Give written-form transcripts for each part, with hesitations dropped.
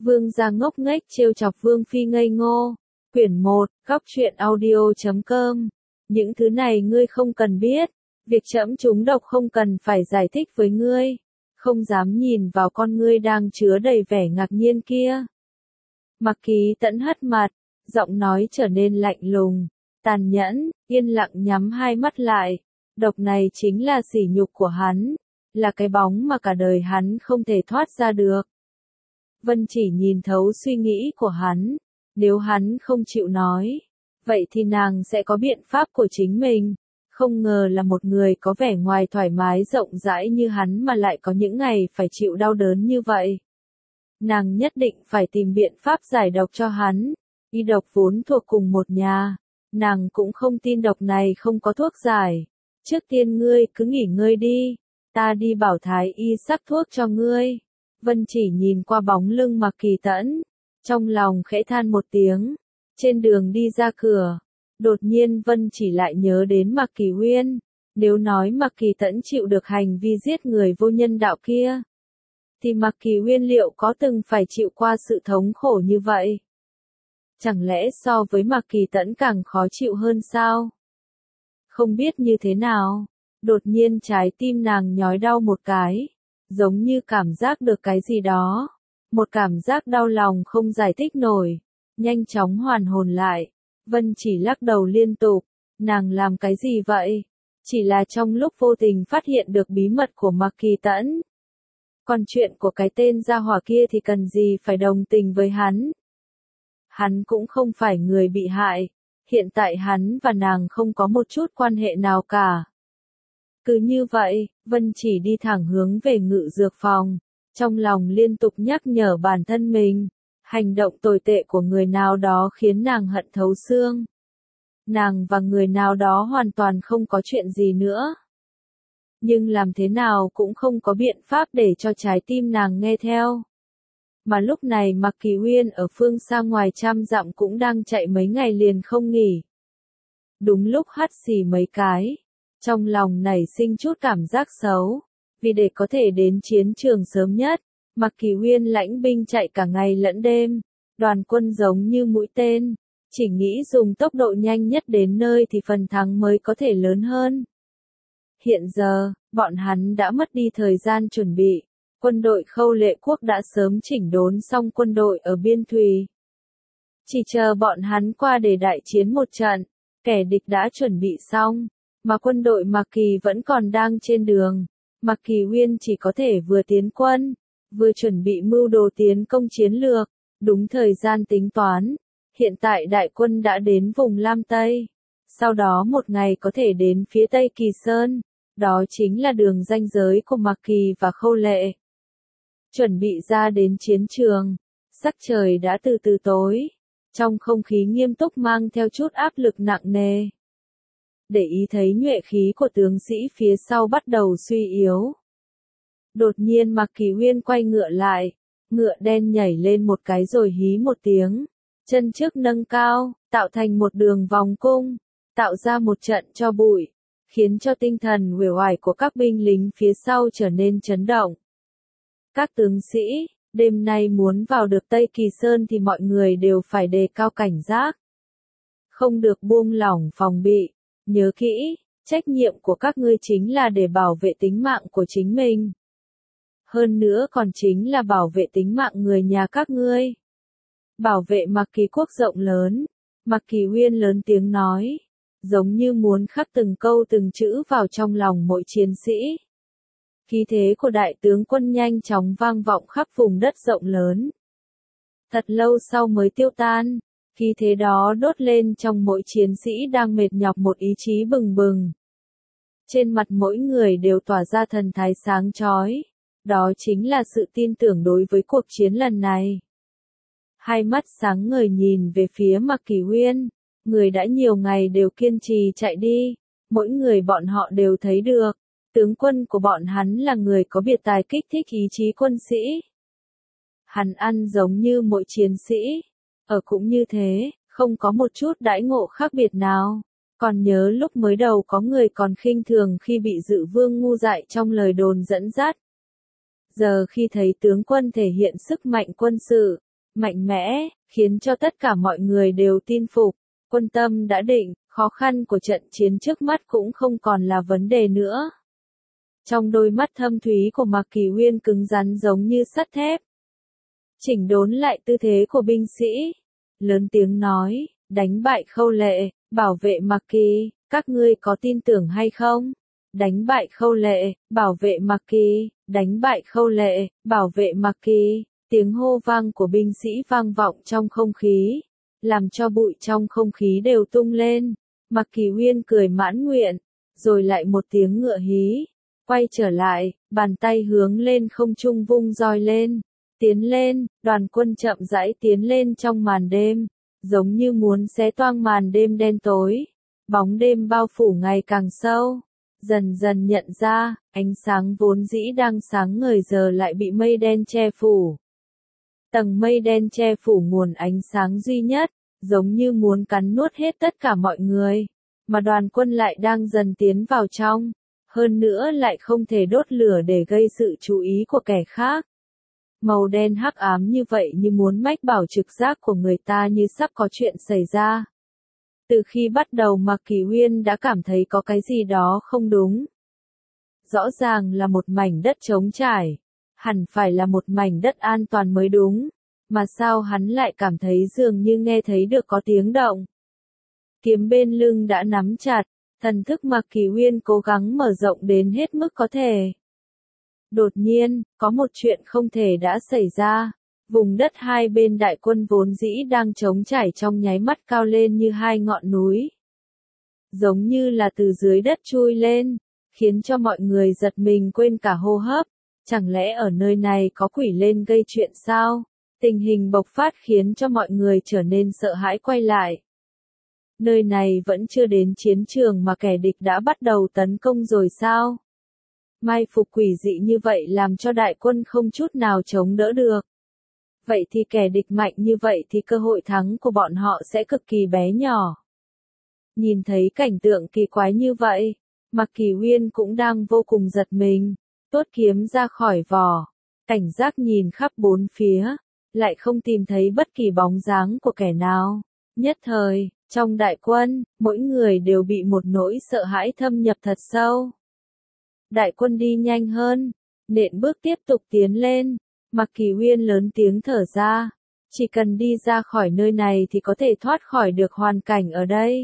Vương gia ngốc nghếch trêu chọc Vương phi ngây ngô. Quyển 1, Góc truyện audio.com. Những thứ này ngươi không cần biết. Việc trẫm trúng độc không cần phải giải thích với ngươi. Không dám nhìn vào con ngươi đang chứa đầy vẻ ngạc nhiên kia. Mặc Kỳ Tẫn hất mặt, giọng nói trở nên lạnh lùng, tàn nhẫn, yên lặng nhắm hai mắt lại. Độc này chính là sỉ nhục của hắn, là cái bóng mà cả đời hắn không thể thoát ra được. Vân Chỉ nhìn thấu suy nghĩ của hắn, nếu hắn không chịu nói, vậy thì nàng sẽ có biện pháp của chính mình. Không ngờ là một người có vẻ ngoài thoải mái rộng rãi như hắn mà lại có những ngày phải chịu đau đớn như vậy. Nàng nhất định phải tìm biện pháp giải độc cho hắn. Y độc vốn thuộc cùng một nhà, nàng cũng không tin độc này không có thuốc giải. Trước tiên ngươi cứ nghỉ ngơi đi, ta đi bảo thái y sắc thuốc cho ngươi. Vân Chỉ nhìn qua bóng lưng Mặc Kỳ Tẫn, trong lòng khẽ than một tiếng. Trên đường đi ra cửa, đột nhiên Vân Chỉ lại nhớ đến Mặc Kỳ Uyên. Nếu nói Mặc Kỳ Tẫn chịu được hành vi giết người vô nhân đạo kia, thì Mặc Kỳ Uyên liệu có từng phải chịu qua sự thống khổ như vậy? Chẳng lẽ so với Mặc Kỳ Tẫn càng khó chịu hơn sao? Không biết như thế nào, đột nhiên trái tim nàng nhói đau một cái, giống như cảm giác được cái gì đó. Một cảm giác đau lòng không giải thích nổi, nhanh chóng hoàn hồn lại. Vân Chỉ lắc đầu liên tục, nàng làm cái gì vậy? Chỉ là trong lúc vô tình phát hiện được bí mật của Mặc Kỳ Tẫn. Còn chuyện của cái tên gia hỏa kia thì cần gì phải đồng tình với hắn? Hắn cũng không phải người bị hại, hiện tại hắn và nàng không có một chút quan hệ nào cả. Cứ như vậy, Vân Chỉ đi thẳng hướng về ngự dược phòng, trong lòng liên tục nhắc nhở bản thân mình, hành động tồi tệ của người nào đó khiến nàng hận thấu xương. Nàng và người nào đó hoàn toàn không có chuyện gì nữa. Nhưng làm thế nào cũng không có biện pháp để cho trái tim nàng nghe theo. Mà lúc này Mặc Kỳ Uyên ở phương xa ngoài trăm dặm cũng đang chạy mấy ngày liền không nghỉ. Đúng lúc hắt xì mấy cái, trong lòng nảy sinh chút cảm giác xấu, vì để có thể đến chiến trường sớm nhất, Mặc Kỳ Uyên lãnh binh chạy cả ngày lẫn đêm, đoàn quân giống như mũi tên, chỉ nghĩ dùng tốc độ nhanh nhất đến nơi thì phần thắng mới có thể lớn hơn. Hiện giờ, bọn hắn đã mất đi thời gian chuẩn bị. Quân đội Khâu Lệ Quốc đã sớm chỉnh đốn xong quân đội ở biên thùy. Chỉ chờ bọn hắn qua để đại chiến một trận, kẻ địch đã chuẩn bị xong, mà quân đội Mặc Kỳ vẫn còn đang trên đường. Mặc Kỳ Uyên chỉ có thể vừa tiến quân, vừa chuẩn bị mưu đồ tiến công chiến lược, đúng thời gian tính toán. Hiện tại đại quân đã đến vùng Lam Tây, sau đó một ngày có thể đến phía Tây Kỳ Sơn, đó chính là đường ranh giới của Mặc Kỳ và Khâu Lệ. Chuẩn bị ra đến chiến trường, sắc trời đã từ từ tối, trong không khí nghiêm túc mang theo chút áp lực nặng nề. Để ý thấy nhuệ khí của tướng sĩ phía sau bắt đầu suy yếu. Đột nhiên Mặc Kỳ Uyên quay ngựa lại, ngựa đen nhảy lên một cái rồi hí một tiếng, chân trước nâng cao, tạo thành một đường vòng cung, tạo ra một trận tro bụi, khiến cho tinh thần uể oải của các binh lính phía sau trở nên chấn động. Các tướng sĩ, đêm nay muốn vào được Tây Kỳ Sơn thì mọi người đều phải đề cao cảnh giác. Không được buông lỏng phòng bị, nhớ kỹ, trách nhiệm của các ngươi chính là để bảo vệ tính mạng của chính mình. Hơn nữa còn chính là bảo vệ tính mạng người nhà các ngươi. Bảo vệ Mặc Kỳ quốc rộng lớn, Mặc Kỳ Uyên lớn tiếng nói, giống như muốn khắc từng câu từng chữ vào trong lòng mỗi chiến sĩ. Khí thế của đại tướng quân nhanh chóng vang vọng khắp vùng đất rộng lớn. Thật lâu sau mới tiêu tan, khí thế đó đốt lên trong mỗi chiến sĩ đang mệt nhọc một ý chí bừng bừng. Trên mặt mỗi người đều tỏa ra thần thái sáng chói, đó chính là sự tin tưởng đối với cuộc chiến lần này. Hai mắt sáng ngời nhìn về phía Mặc Kỳ Uyên, người đã nhiều ngày đều kiên trì chạy đi, mỗi người bọn họ đều thấy được. Tướng quân của bọn hắn là người có biệt tài kích thích ý chí quân sĩ. Hắn ăn giống như mỗi chiến sĩ, ở cũng như thế, không có một chút đãi ngộ khác biệt nào. Còn nhớ lúc mới đầu có người còn khinh thường khi bị Dự Vương ngu dại trong lời đồn dẫn dắt. Giờ khi thấy tướng quân thể hiện sức mạnh quân sự, mạnh mẽ, khiến cho tất cả mọi người đều tin phục. Quân tâm đã định, khó khăn của trận chiến trước mắt cũng không còn là vấn đề nữa. Trong đôi mắt thâm thúy của Mạc Kỳ Uyên cứng rắn giống như sắt thép. Chỉnh đốn lại tư thế của binh sĩ. Lớn tiếng nói, đánh bại Khâu Lệ, bảo vệ Mạc Kỳ, các ngươi có tin tưởng hay không? Đánh bại Khâu Lệ, bảo vệ Mạc Kỳ, đánh bại Khâu Lệ, bảo vệ Mạc Kỳ. Tiếng hô vang của binh sĩ vang vọng trong không khí, làm cho bụi trong không khí đều tung lên. Mạc Kỳ Uyên cười mãn nguyện, rồi lại một tiếng ngựa hí, quay trở lại, bàn tay hướng lên không trung vung roi lên. Tiến lên, đoàn quân chậm rãi tiến lên trong màn đêm, giống như muốn xé toang màn đêm đen tối. Bóng đêm bao phủ ngày càng sâu, dần dần nhận ra, ánh sáng vốn dĩ đang sáng ngời giờ lại bị mây đen che phủ. Tầng mây đen che phủ nguồn ánh sáng duy nhất, giống như muốn cắn nuốt hết tất cả mọi người, mà đoàn quân lại đang dần tiến vào trong, hơn nữa lại không thể đốt lửa để gây sự chú ý của kẻ khác. Màu đen hắc ám như vậy như muốn mách bảo trực giác của người ta như sắp có chuyện xảy ra. Từ khi bắt đầu Mạc Kỳ Uyên đã cảm thấy có cái gì đó không đúng. Rõ ràng là một mảnh đất trống trải, hẳn phải là một mảnh đất an toàn mới đúng, mà sao hắn lại cảm thấy dường như nghe thấy được có tiếng động. Kiếm bên lưng đã nắm chặt, thần thức Mạc Kỳ Uyên cố gắng mở rộng đến hết mức có thể. Đột nhiên, có một chuyện không thể đã xảy ra. Vùng đất hai bên đại quân vốn dĩ đang trống trải trong nháy mắt cao lên như hai ngọn núi. Giống như là từ dưới đất chui lên, khiến cho mọi người giật mình quên cả hô hấp. Chẳng lẽ ở nơi này có quỷ lên gây chuyện sao? Tình hình bộc phát khiến cho mọi người trở nên sợ hãi quay lại. Nơi này vẫn chưa đến chiến trường mà kẻ địch đã bắt đầu tấn công rồi sao? Mai phục quỷ dị như vậy làm cho đại quân không chút nào chống đỡ được. Vậy thì kẻ địch mạnh như vậy thì cơ hội thắng của bọn họ sẽ cực kỳ bé nhỏ. Nhìn thấy cảnh tượng kỳ quái như vậy, Mạc Kỳ Uyên cũng đang vô cùng giật mình, tuốt kiếm ra khỏi vỏ, cảnh giác nhìn khắp bốn phía, lại không tìm thấy bất kỳ bóng dáng của kẻ nào. Nhất thời, trong đại quân, mỗi người đều bị một nỗi sợ hãi thâm nhập thật sâu. Đại quân đi nhanh hơn, nện bước tiếp tục tiến lên. Mạc Kỳ Uyên lớn tiếng thở ra, chỉ cần đi ra khỏi nơi này thì có thể thoát khỏi được hoàn cảnh ở đây.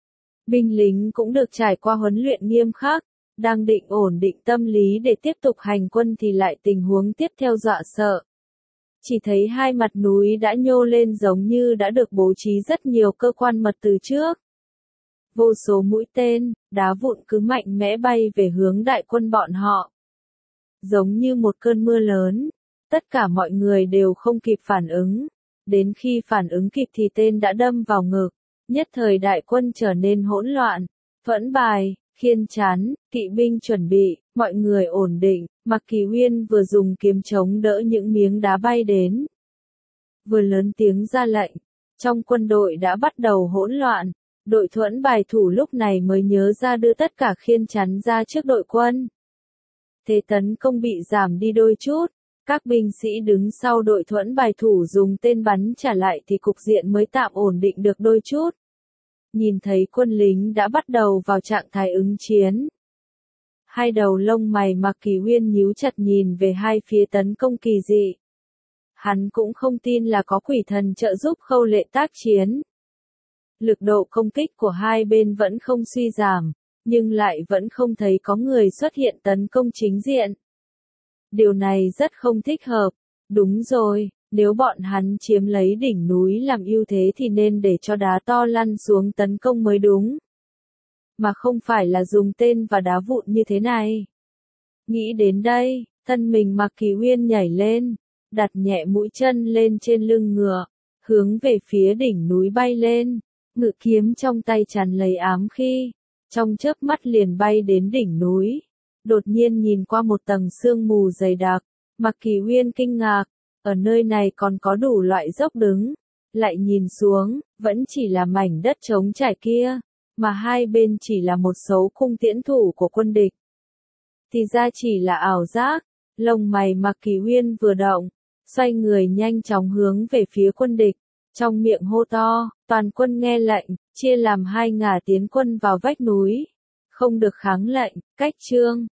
Binh lính cũng được trải qua huấn luyện nghiêm khắc, đang định ổn định tâm lý để tiếp tục hành quân thì lại tình huống tiếp theo dọa sợ. Chỉ thấy hai mặt núi đã nhô lên giống như đã được bố trí rất nhiều cơ quan mật từ trước. Vô số mũi tên, đá vụn cứ mạnh mẽ bay về hướng đại quân bọn họ. Giống như một cơn mưa lớn. Tất cả mọi người đều không kịp phản ứng. Đến khi phản ứng kịp thì tên đã đâm vào ngực. Nhất thời đại quân trở nên hỗn loạn. Phẫn bài, khiên chán, kỵ binh chuẩn bị, mọi người ổn định. Mạc Kỳ Uyên vừa dùng kiếm chống đỡ những miếng đá bay đến. Vừa lớn tiếng ra lệnh. Trong quân đội đã bắt đầu hỗn loạn. Đội thuẫn bài thủ lúc này mới nhớ ra đưa tất cả khiên chắn ra trước đội quân. Thế tấn công bị giảm đi đôi chút. Các binh sĩ đứng sau đội thuẫn bài thủ dùng tên bắn trả lại thì cục diện mới tạm ổn định được đôi chút. Nhìn thấy quân lính đã bắt đầu vào trạng thái ứng chiến. Hai đầu lông mày Mạc Kỳ Uyên nhíu chặt nhìn về hai phía tấn công kỳ dị. Hắn cũng không tin là có quỷ thần trợ giúp Khâu Lệ tác chiến. Lực độ công kích của hai bên vẫn không suy giảm, nhưng lại vẫn không thấy có người xuất hiện tấn công chính diện. Điều này rất không thích hợp. Đúng rồi, nếu bọn hắn chiếm lấy đỉnh núi làm ưu thế thì nên để cho đá to lăn xuống tấn công mới đúng. Mà không phải là dùng tên và đá vụn như thế này. Nghĩ đến đây, thân mình Mạc Kỳ Uyên nhảy lên, đặt nhẹ mũi chân lên trên lưng ngựa, hướng về phía đỉnh núi bay lên, ngự kiếm trong tay chắn lấy ám khí, trong chớp mắt liền bay đến đỉnh núi. Đột nhiên nhìn qua một tầng sương mù dày đặc, Mạc Kỳ Uyên kinh ngạc, ở nơi này còn có đủ loại dốc đứng. Lại nhìn xuống, vẫn chỉ là mảnh đất trống trải kia, mà hai bên chỉ là một số cung tiễn thủ của quân địch. Thì ra chỉ là ảo giác, lông mày Mạc Kỳ Uyên vừa động, xoay người nhanh chóng hướng về phía quân địch, trong miệng hô to, toàn quân nghe lệnh, chia làm hai ngả tiến quân vào vách núi, không được kháng lệnh, cách chương.